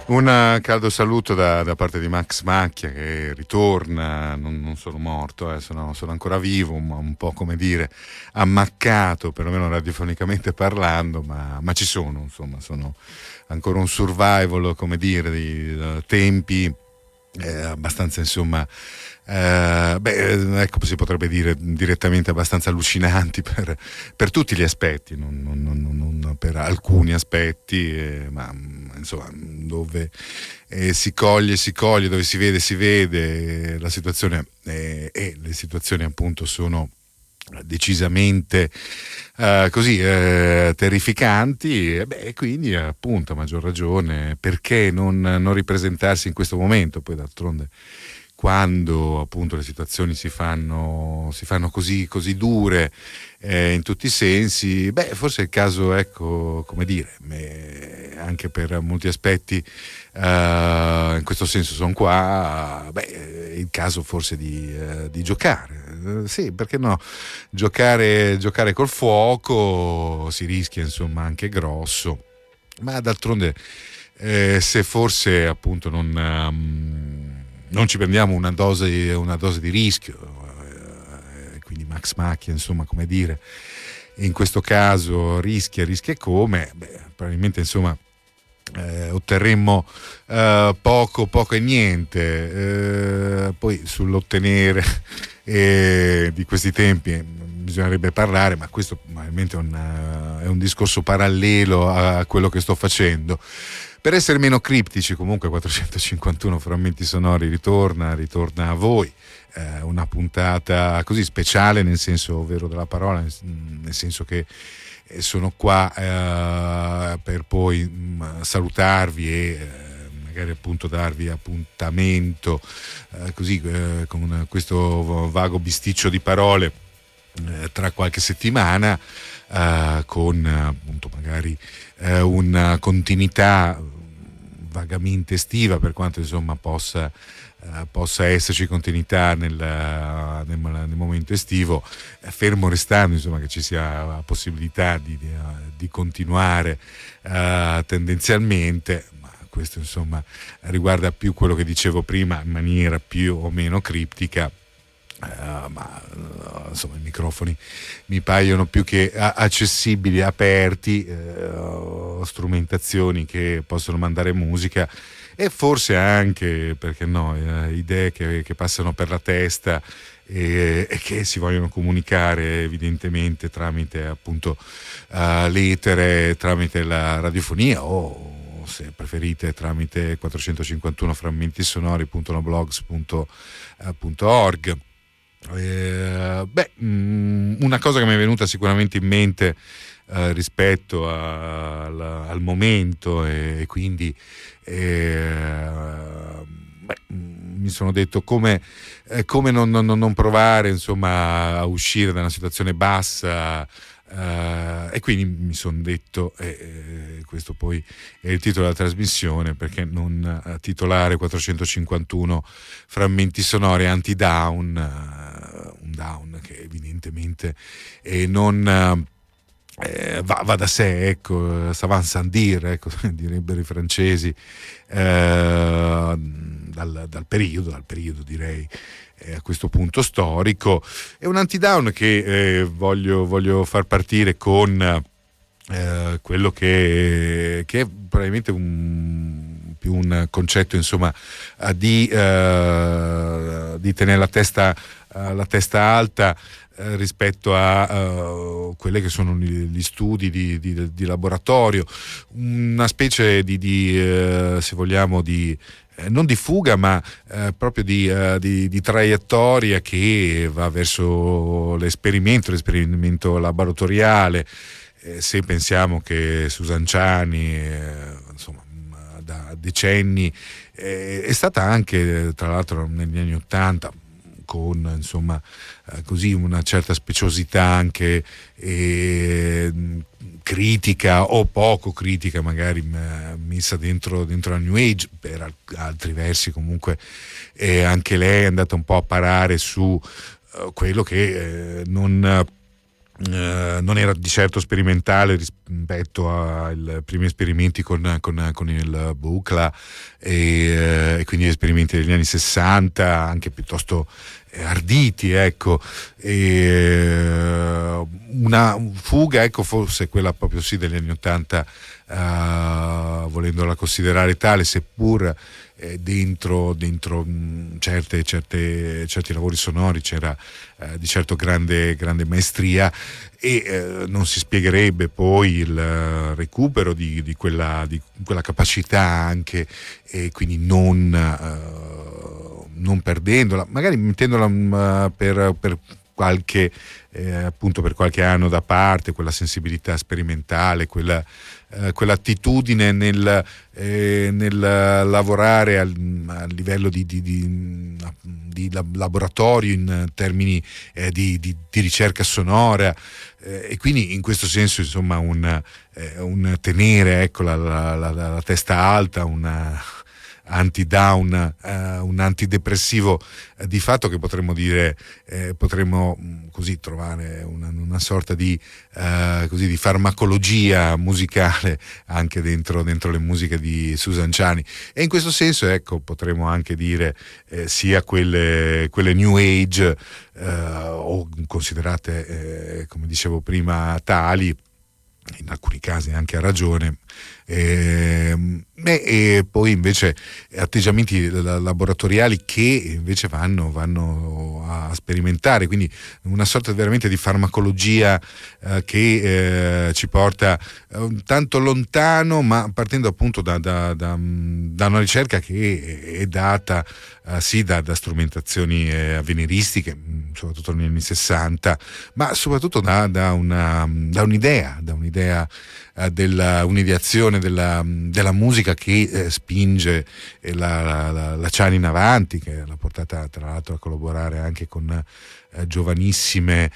Un caldo saluto da parte di Max Macchia che ritorna, non sono morto, sono ancora vivo, un po' come dire ammaccato, perlomeno radiofonicamente parlando, ma ci sono, insomma, sono ancora un survival, come dire, di tempi abbastanza, insomma, ecco, si potrebbe dire direttamente abbastanza allucinanti per tutti gli aspetti, non per alcuni aspetti, ma insomma, dove si coglie, dove si vede, la situazione e le situazioni appunto sono decisamente terrificanti, e quindi appunto a maggior ragione perché non ripresentarsi in questo momento. Poi d'altronde quando appunto le situazioni si fanno così dure in tutti i sensi, forse è il caso, ecco, come dire, anche per molti aspetti in questo senso sono qua, è il caso forse di giocare. Sì, perché no? Giocare col fuoco si rischia, insomma, anche grosso, ma d'altronde se forse appunto non ci prendiamo una dose di rischio, quindi Max Macchia, insomma, come dire, in questo caso rischia come, probabilmente, insomma, otterremmo poco e niente. Poi sull'ottenere di questi tempi bisognerebbe parlare, ma questo probabilmente è un discorso parallelo a quello che sto facendo. Per essere meno criptici, comunque 451 frammenti sonori ritorna a voi, una puntata così speciale nel senso vero della parola, nel senso che sono qua per poi salutarvi e magari appunto darvi appuntamento con questo vago bisticcio di parole tra qualche settimana, con appunto magari una continuità vagamente estiva, per quanto insomma possa esserci continuità nel momento estivo, fermo restando insomma che ci sia la possibilità di continuare tendenzialmente. Ma questo insomma riguarda più quello che dicevo prima in maniera più o meno criptica. Insomma, i microfoni mi paiono più che accessibili, aperti, strumentazioni che possono mandare musica e forse anche, perché no, idee che passano per la testa e che si vogliono comunicare evidentemente tramite appunto l'etere, tramite la radiofonia, o se preferite tramite 451 frammenti sonori.noblogs.org. Una cosa che mi è venuta sicuramente in mente rispetto al momento, e quindi mi sono detto come non provare insomma a uscire da una situazione bassa, e quindi mi sono detto, questo poi è il titolo della trasmissione, perché non titolare 451 frammenti sonori anti-down, un down che evidentemente non va da sé, ecco, savant sans dire, ecco, direbbero i francesi, dal periodo direi, a questo punto storico. È un anti-down che voglio far partire con quello che è probabilmente più un concetto, insomma, di tenere la testa alta rispetto a quelli che sono gli studi di laboratorio, una specie se vogliamo non di fuga, ma proprio di traiettoria che va verso l'esperimento laboratoriale. Se pensiamo che Susan Ciani, insomma, da decenni è stata anche, tra l'altro, negli anni '80, con insomma così una certa speciosità anche critica o poco critica, magari messa dentro la New Age, per altri versi comunque anche lei è andata un po' a parare su quello che non non era di certo sperimentale rispetto ai primi esperimenti con il Buchla e quindi gli esperimenti degli anni 60, anche piuttosto arditi, ecco. Una fuga, ecco, forse quella proprio sì degli anni 80, volendola considerare tale, seppur dentro certi lavori sonori c'era di certo grande maestria, e non si spiegherebbe poi il recupero di quella capacità anche, e quindi non perdendola, magari mettendola per qualche appunto per qualche anno da parte, quella sensibilità sperimentale, quell'attitudine nel lavorare a livello di laboratorio in termini di ricerca sonora, e quindi in questo senso insomma un tenere, ecco, la testa alta, anti-down, un antidepressivo di fatto, che potremmo dire, potremmo così trovare una sorta di farmacologia musicale anche dentro le musiche di Susan Ciani, e in questo senso, ecco, potremmo anche dire sia quelle New Age, o considerate come dicevo prima tali, in alcuni casi anche a ragione, e poi invece atteggiamenti laboratoriali che invece vanno a sperimentare, quindi una sorta veramente di farmacologia che ci porta tanto lontano, ma partendo appunto da una ricerca che è data sì da strumentazioni avveniristiche, soprattutto negli anni 60, ma soprattutto da un'idea un'ideazione della musica che spinge la Ciani in avanti, che l'ha portata tra l'altro a collaborare anche con giovanissime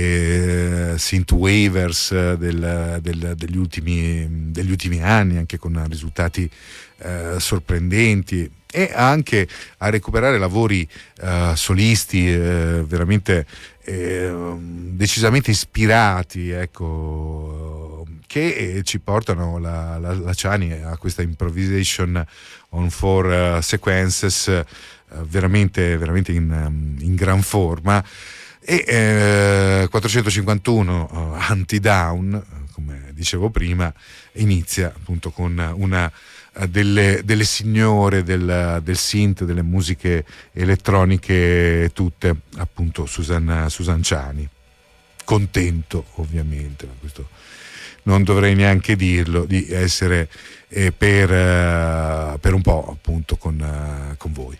synthwavers degli ultimi anni, anche con risultati sorprendenti, e anche a recuperare lavori solisti veramente decisamente ispirati, ecco, che ci portano la Ciani a questa improvisation on four sequences veramente in gran forma, e 451 Anti-Down, come dicevo prima, inizia appunto con una delle signore del synth, delle musiche elettroniche, tutte appunto Susan Ciani. Contento ovviamente, ma questo non dovrei neanche dirlo, di essere per un po' appunto con voi.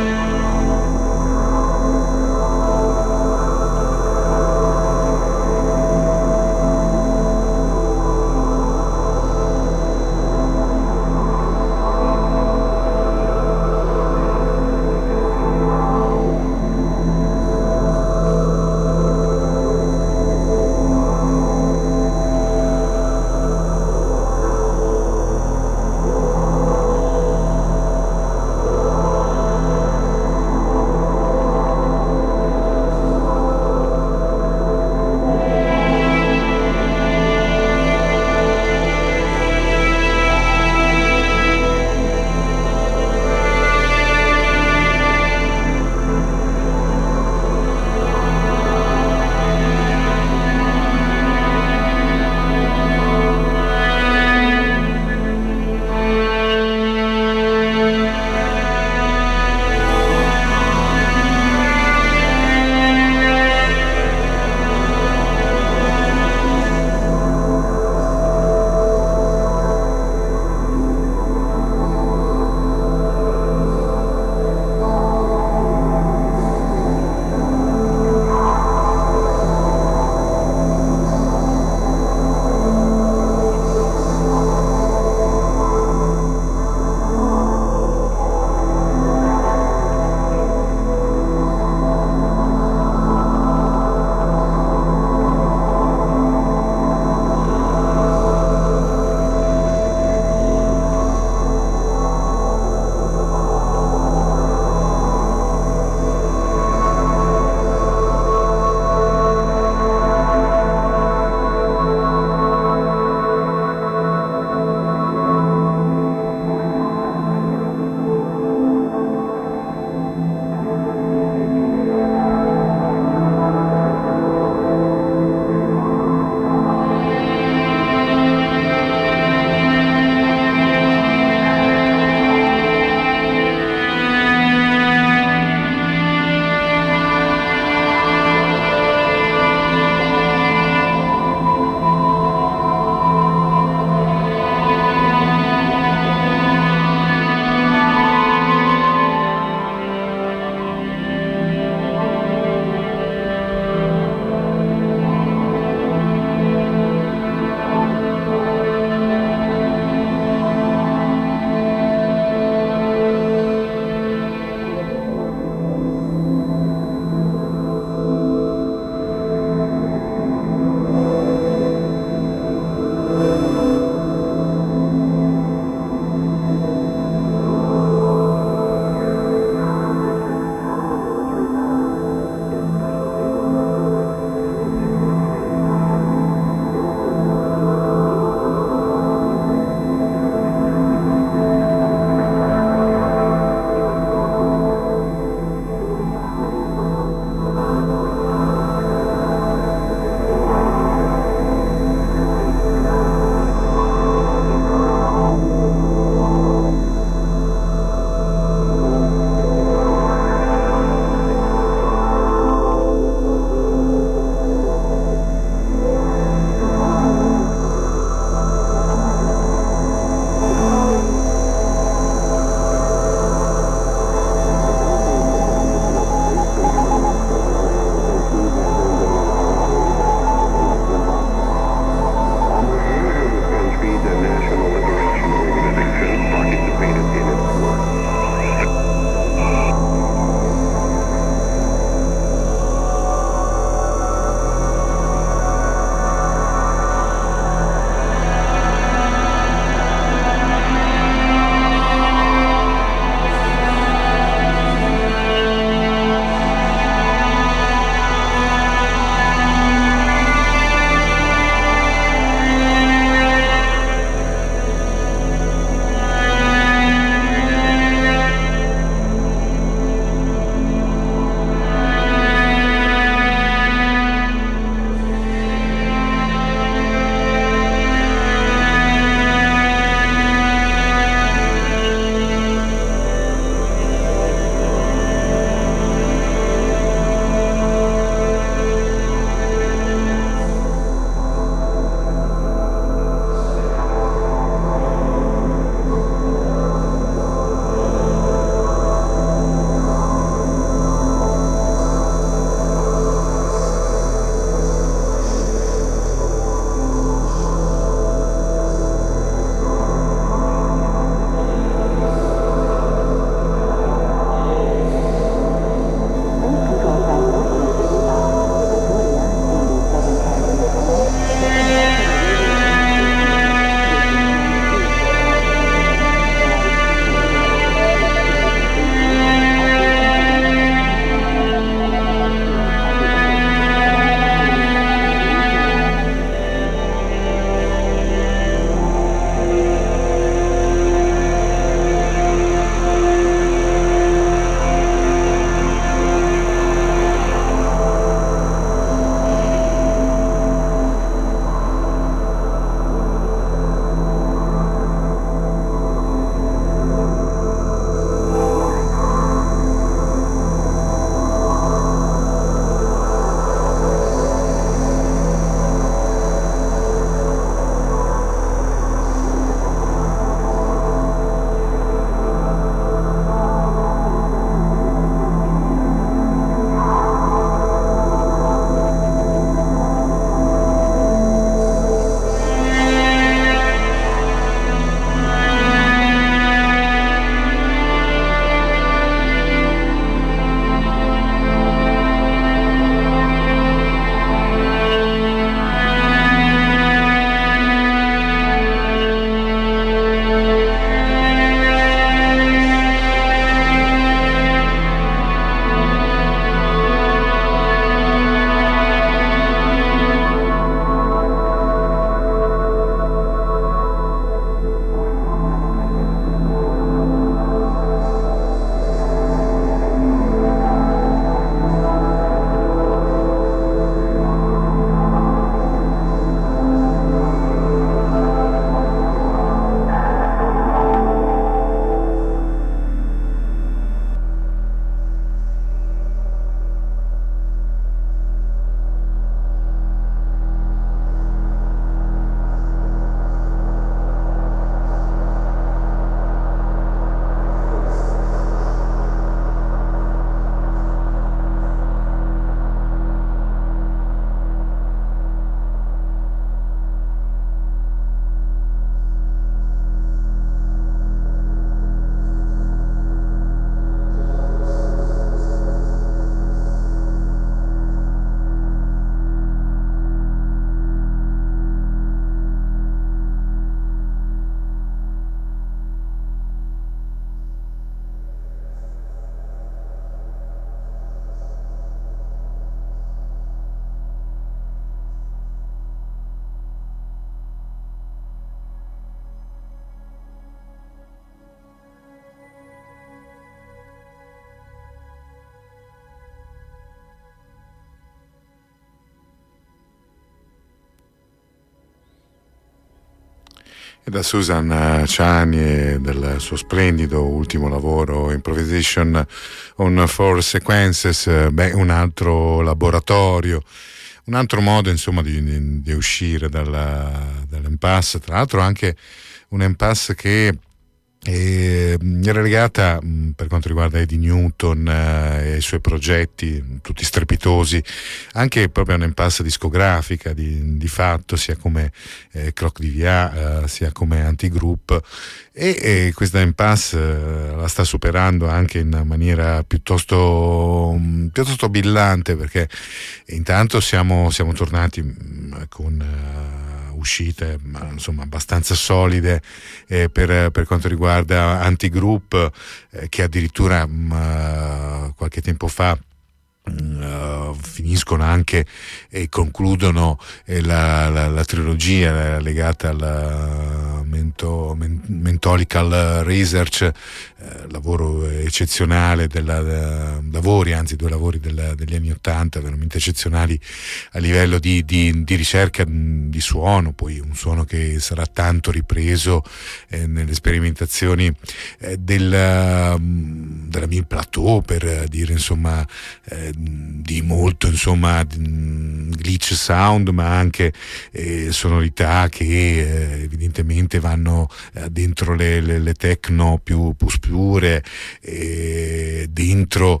Da Susan Ciani e del suo splendido ultimo lavoro Improvisation on Four Sequences, un altro laboratorio, un altro modo insomma di uscire dall'impasse, tra l'altro anche un impasse che era legata, per quanto riguarda Eddie Newton e i suoi progetti tutti strepitosi, anche proprio a un'impasse discografica di fatto, sia come Croc DVA sia come Antigroup, e questa impasse la sta superando anche in maniera piuttosto brillante, perché intanto siamo tornati con uscite insomma abbastanza solide per quanto riguarda Antigroup, che addirittura qualche tempo fa finiscono anche e concludono la trilogia legata al Mentholical Research, lavoro eccezionale due lavori degli anni '80 veramente eccezionali a livello di ricerca di suono, poi un suono che sarà tanto ripreso nelle sperimentazioni della Mille Plateau, per dire insomma di molto insomma glitch sound, ma anche sonorità che evidentemente vanno dentro le techno più pure, dentro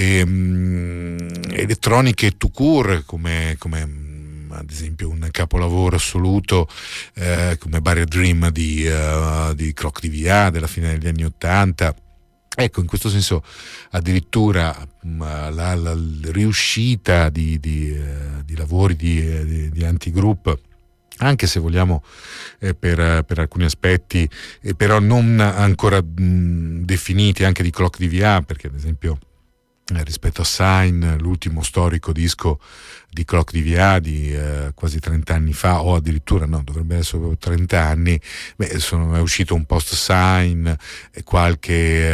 elettroniche tout court, come ad esempio un capolavoro assoluto come Barrier Dream di Croc DVA della fine degli anni '80. Ecco, in questo senso addirittura la riuscita di lavori di Antigroup, anche se vogliamo per alcuni aspetti, però non ancora definiti, anche di Croc DVA, perché ad esempio rispetto a Sign, l'ultimo storico disco di Croc DVA di quasi 30 anni fa, o addirittura no, dovrebbe essere 30 anni, è uscito un post Sign, qualche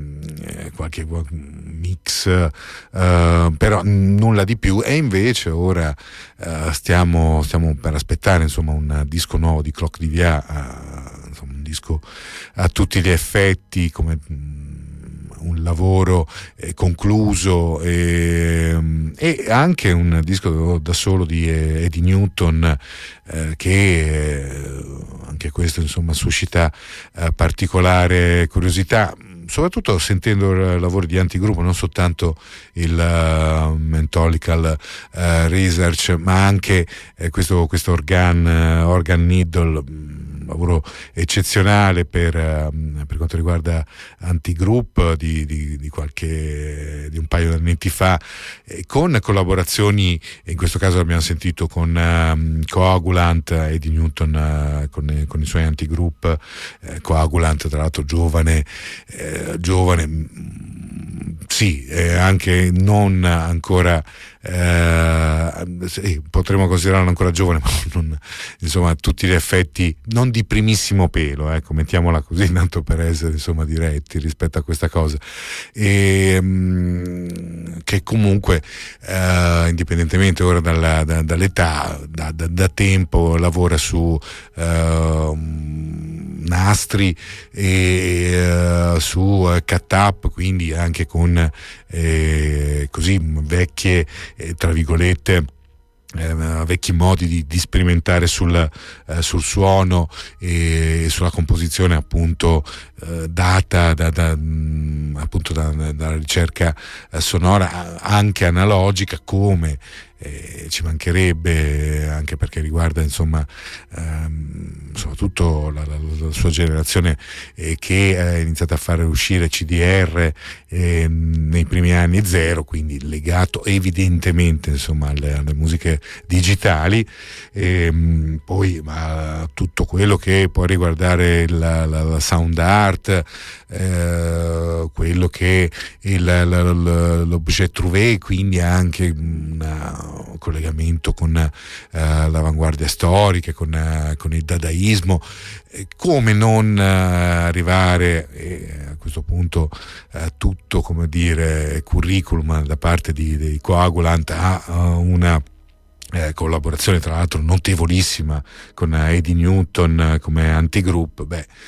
mix, però nulla di più, e invece ora stiamo per aspettare insomma un disco nuovo di Croc DVA, insomma un disco a tutti gli effetti come un lavoro concluso, e anche un disco da solo di Eddie Newton, che anche questo insomma suscita particolare curiosità, soprattutto sentendo il lavoro di Antigroup, non soltanto il Mentholical Research, ma anche questo organ needle, lavoro eccezionale per quanto riguarda Antigroup di un paio di anni fa, con collaborazioni, in questo caso abbiamo sentito con Coagulant, Eddie Newton con i suoi Antigroup, Coagulant tra l'altro giovane, sì, anche non ancora, sì, potremmo considerarlo ancora giovane, ma non, insomma, tutti gli effetti non di primissimo pelo, ecco, mettiamola così, tanto per essere insomma diretti rispetto a questa cosa, che comunque indipendentemente ora dall'età, da tempo lavora su nastri e su cut-up, quindi anche con così vecchie tra virgolette vecchi modi di sperimentare sul suono e sulla composizione, appunto data appunto dalla ricerca sonora anche analogica, come ci mancherebbe, anche perché riguarda insomma soprattutto la sua generazione, che ha iniziato a fare uscire CDR nei primi anni zero, quindi legato evidentemente insomma alle musiche digitali, poi tutto quello che può riguardare la sound art, quello che è l'objet trouvé, quindi anche un collegamento con l'avanguardia storica, con il dadaismo, come non arrivare a questo punto tutto, come dire, curriculum da parte di Coagulant a una collaborazione tra l'altro notevolissima con Eddie Newton come Antigroup.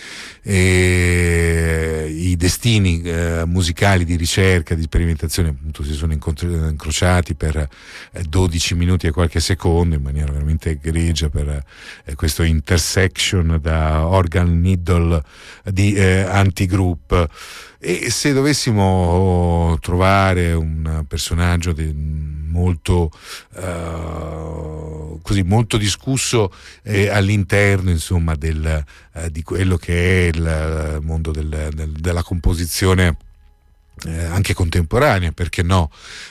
I destini musicali di ricerca, di sperimentazione appunto si sono incrociati per 12 minuti e qualche secondo in maniera veramente egregia per questo intersection da organ needle di Antigroup. E se dovessimo trovare un personaggio molto molto discusso all'interno insomma di quello che è il mondo della composizione anche contemporanea, perché no?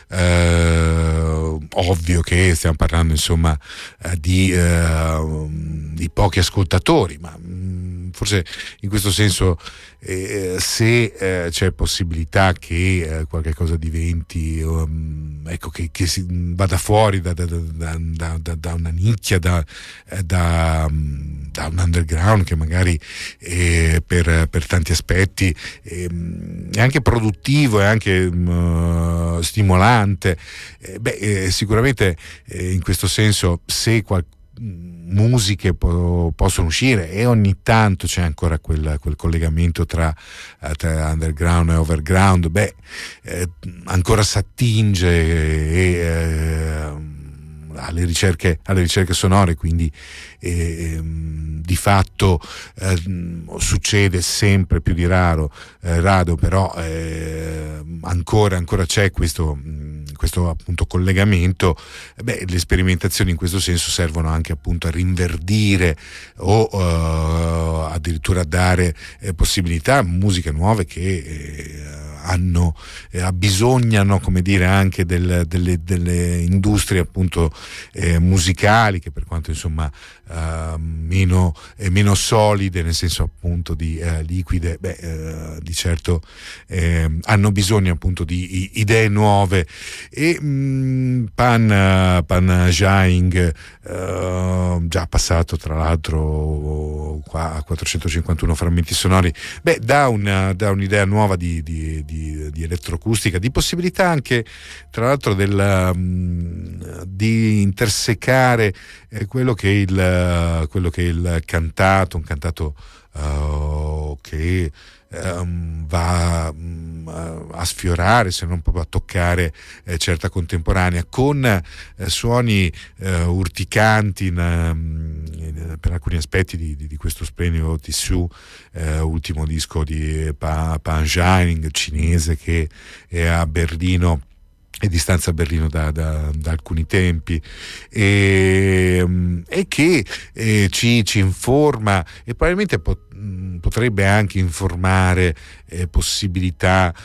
Ovvio che stiamo parlando insomma di pochi ascoltatori, ma forse in questo senso se c'è possibilità che qualche cosa diventi ecco che si vada fuori da una nicchia, da un underground che magari per tanti aspetti è anche produttivo e anche stimolante, sicuramente in questo senso se musiche possono uscire, e ogni tanto c'è ancora quel collegamento tra underground e overground, ancora s'attinge alle ricerche sonore, quindi di fatto succede sempre più di rado, però ancora c'è questo appunto collegamento. Le sperimentazioni in questo senso servono anche appunto a rinverdire o addirittura a dare possibilità a musiche nuove che abbisognano, come dire, anche delle industrie appunto musicali, che per quanto insomma meno solide, nel senso appunto di liquide, di certo hanno bisogno appunto di idee nuove. E Pan Zhang, già passato tra l'altro qua a 451 frammenti sonori, dà un'idea nuova di elettroacustica, di possibilità anche tra l'altro di intersecare quello che è il cantato, un cantato che va a sfiorare, se non proprio a toccare certa contemporanea, con suoni urticanti per alcuni aspetti di questo splendido Tissue, ultimo disco di Pan Zhang, cinese, che è a Berlino, è di stanza a Berlino da alcuni tempi, e che ci informa, e probabilmente potrebbe anche informare possibilità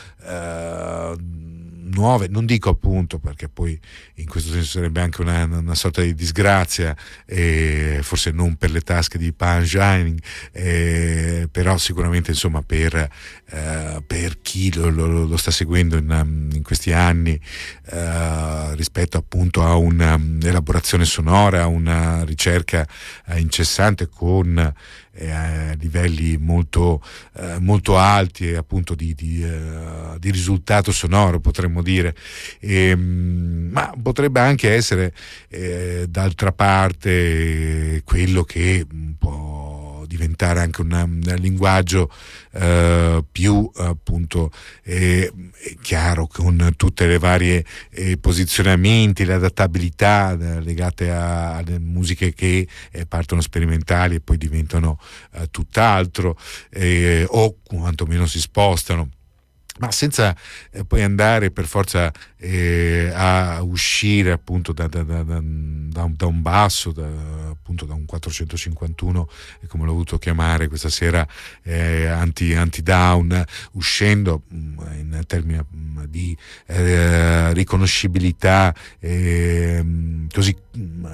nuove. Non dico appunto, perché poi in questo senso sarebbe anche una sorta di disgrazia, forse non per le tasche di Pan Zhang, però sicuramente insomma per chi lo sta seguendo in questi anni, rispetto appunto a un'elaborazione sonora, a una ricerca incessante con livelli molto alti, appunto di risultato sonoro, potremmo dire, ma potrebbe anche essere d'altra parte quello che può diventare anche un linguaggio più appunto chiaro, con tutte le varie posizionamenti, le adattabilità legate alle musiche che partono sperimentali e poi diventano tutt'altro, o quantomeno si spostano, ma senza poi andare per forza a uscire appunto da un basso, appunto da un 451, come l'ho voluto chiamare questa sera, anti-down, uscendo in termini di riconoscibilità, così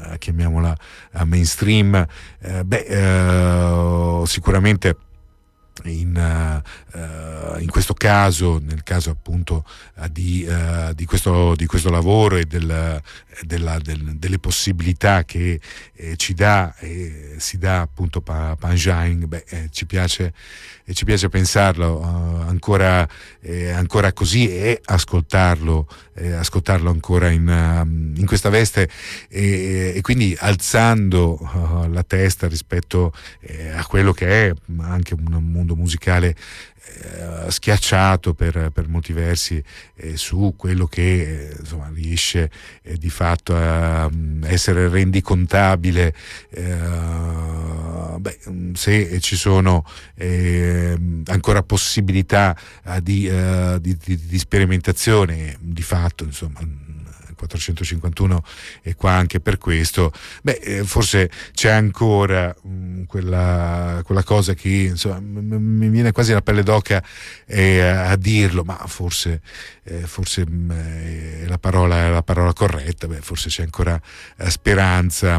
chiamiamola mainstream, sicuramente in questo caso, nel caso appunto di questo lavoro e delle possibilità che ci dà e si dà appunto Pan Zhang, ci piace pensarlo ancora così, e ascoltarlo ancora in questa veste, e quindi alzando la testa rispetto a quello che è anche un mondo musicale schiacciato per molti versi, su quello che insomma riesce di fatto a essere rendicontabile, se ci sono ancora possibilità di sperimentazione, di fatto insomma 451 è qua anche per questo. Forse c'è ancora quella cosa che insomma mi viene quasi la pelle d'oca a dirlo, ma forse è la parola corretta. Forse c'è ancora speranza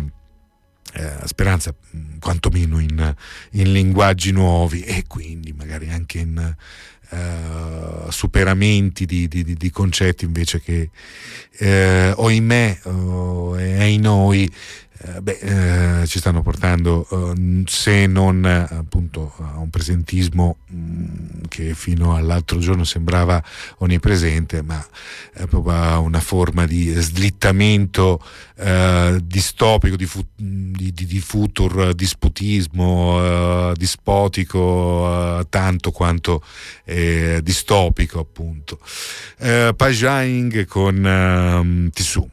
quantomeno in linguaggi nuovi, e quindi magari anche in superamenti di concetti, invece che oimè e ai noi ci stanno portando, se non appunto a un presentismo che fino all'altro giorno sembrava onnipresente, ma proprio a una forma di slittamento distopico, di futur disputismo dispotico, tanto quanto distopico appunto. Pan Zhang con Tissù.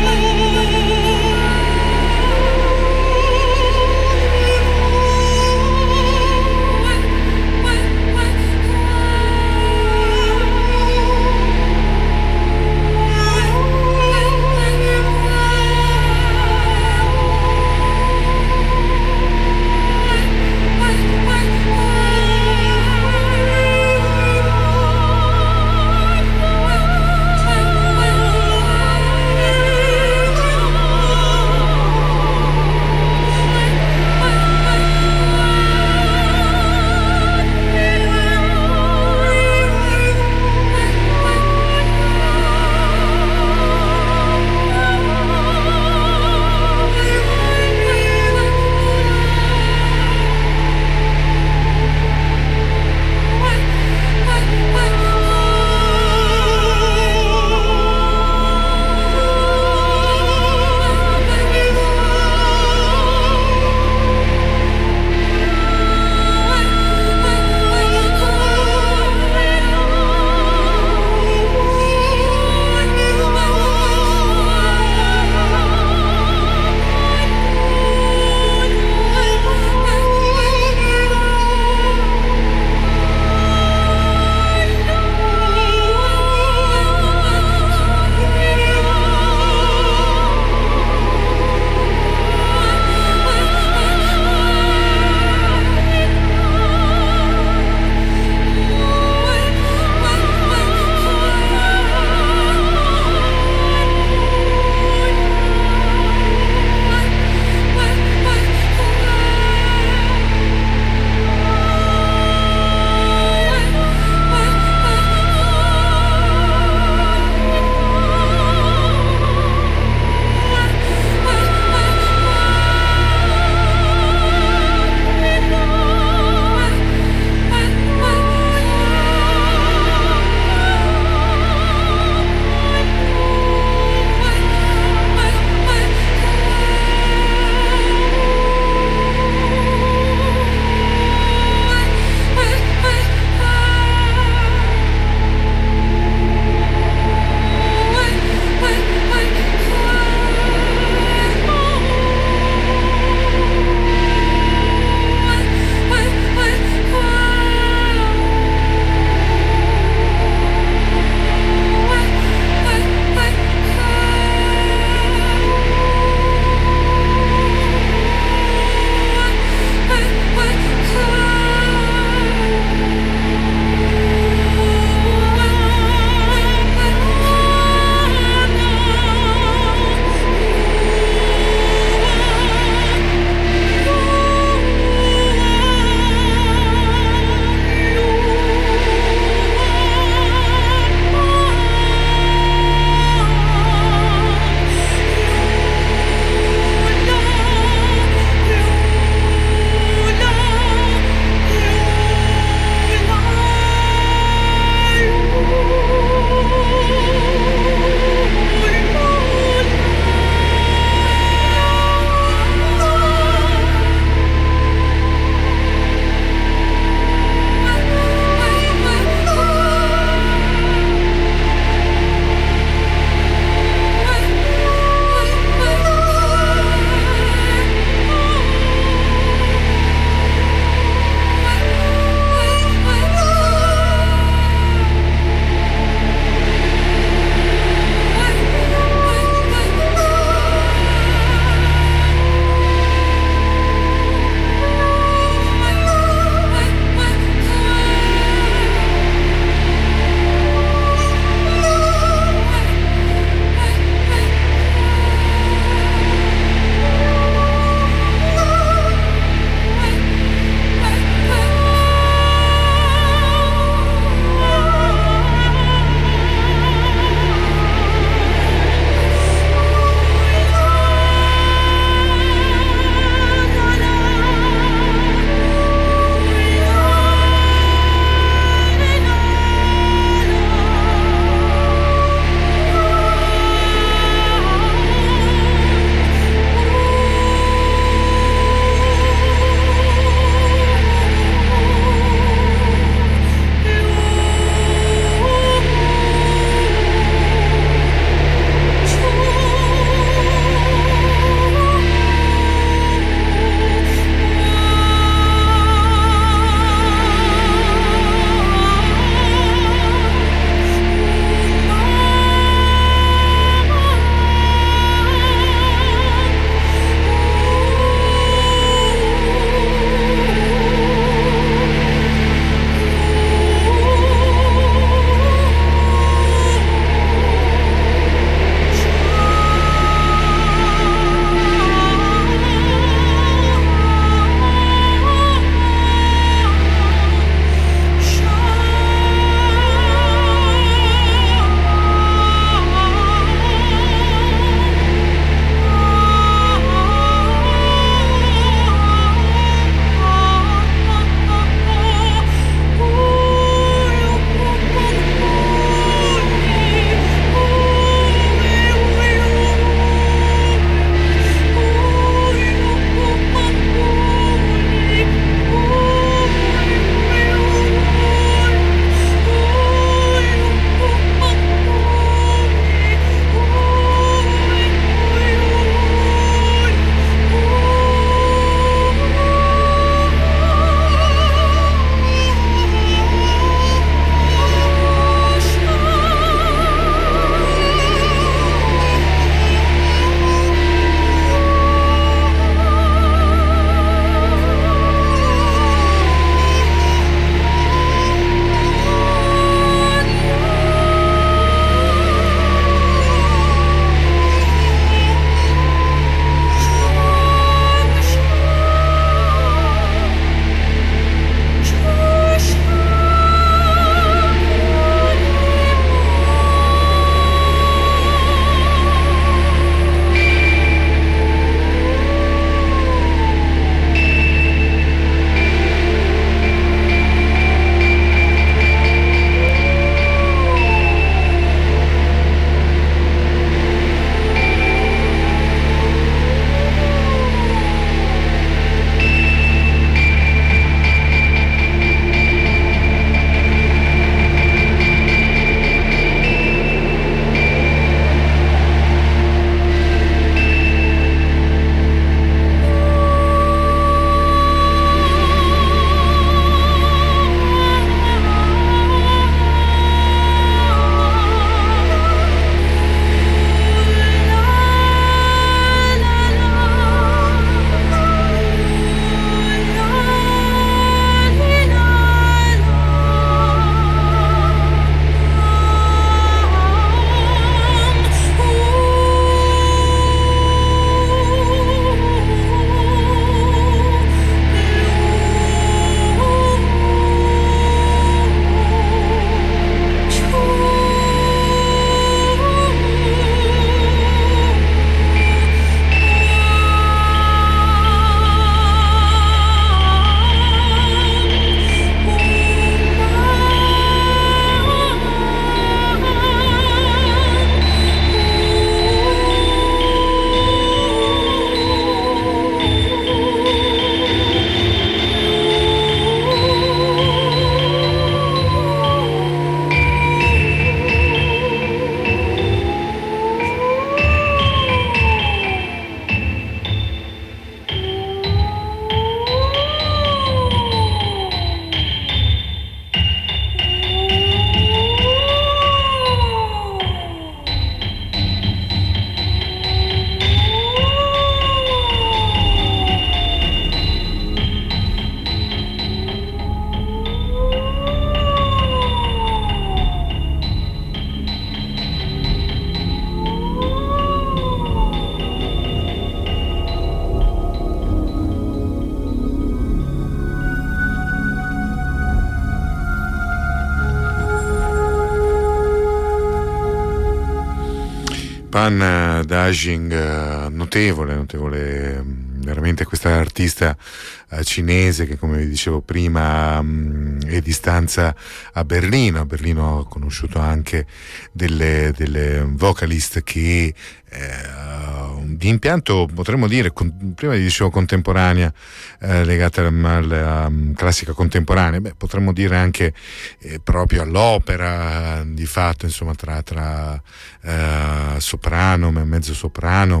Pan Dajing, notevole, veramente questa artista cinese che, come vi dicevo prima, è di stanza a Berlino. A Berlino ho conosciuto anche delle vocalist che di impianto, potremmo dire, prima dicevo contemporanea, legata alla classica contemporanea, potremmo dire anche proprio all'opera, di fatto, insomma, tra soprano, mezzo soprano,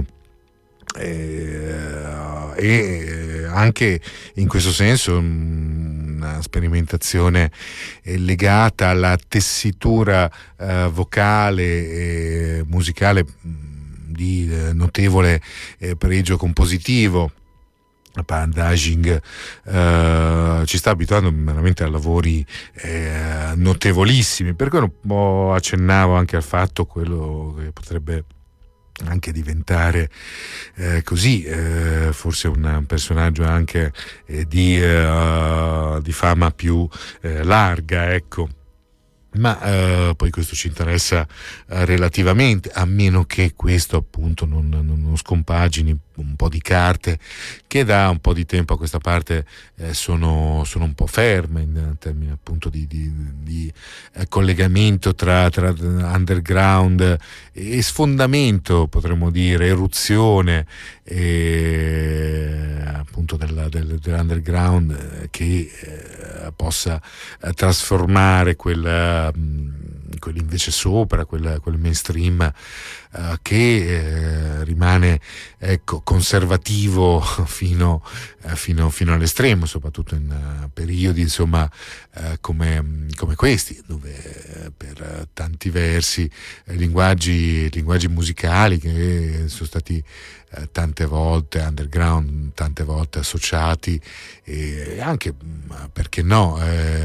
e anche in questo senso una sperimentazione legata alla tessitura vocale e musicale di notevole pregio compositivo. Pan Dajing ci sta abituando veramente a lavori notevolissimi, per cui un po' accennavo anche al fatto quello che potrebbe anche diventare così, forse un personaggio anche di fama più larga, ecco. Ma poi questo ci interessa relativamente, a meno che questo appunto non scompagini un po' di carte che da un po' di tempo a questa parte sono un po' ferme in termini appunto di collegamento tra underground e sfondamento, potremmo dire, eruzione appunto dell'underground che possa trasformare quell'invece sopra, quel mainstream che rimane, ecco, conservativo fino all'estremo, soprattutto in periodi, insomma, come questi, dove per tanti versi linguaggi musicali che sono stati tante volte underground, tante volte associati e anche, perché no,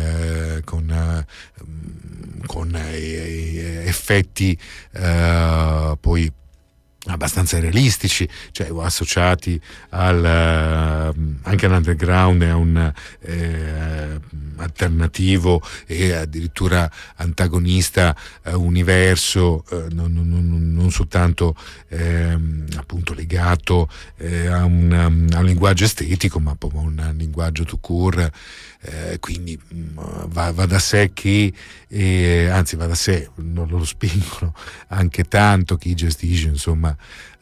con effetti poi abbastanza realistici, cioè associati anche all'underground e a un alternativo e addirittura antagonista universo, non soltanto appunto legato a un linguaggio estetico, ma proprio a un linguaggio tout court. Quindi va da sé che anzi va da sé, non lo spingono anche tanto chi gestisce, insomma,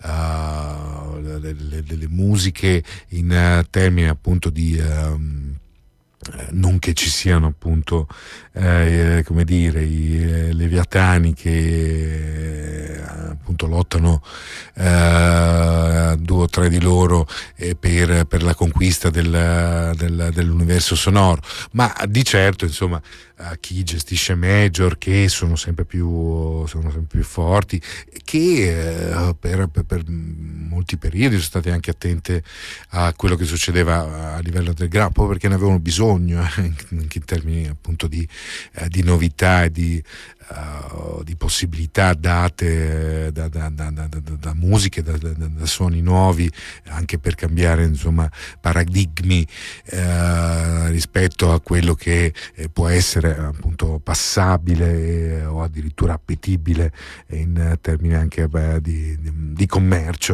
delle musiche in termini appunto di non che ci siano appunto come dire i leviatani che appunto lottano due o tre di loro per la conquista dell'universo sonoro, ma di certo, insomma, chi gestisce major che sono sempre più forti, che per molti periodi sono state anche attente a quello che succedeva a livello del ground, proprio perché ne avevano bisogno anche in termini appunto di novità e di possibilità date da musiche, da suoni nuovi, anche per cambiare, insomma, paradigmi rispetto a quello che può essere appunto passabile o addirittura appetibile in termini anche di commercio.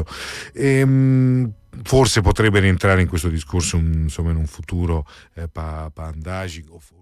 Forse potrebbe rientrare in questo discorso insomma in un futuro Pan Dajing,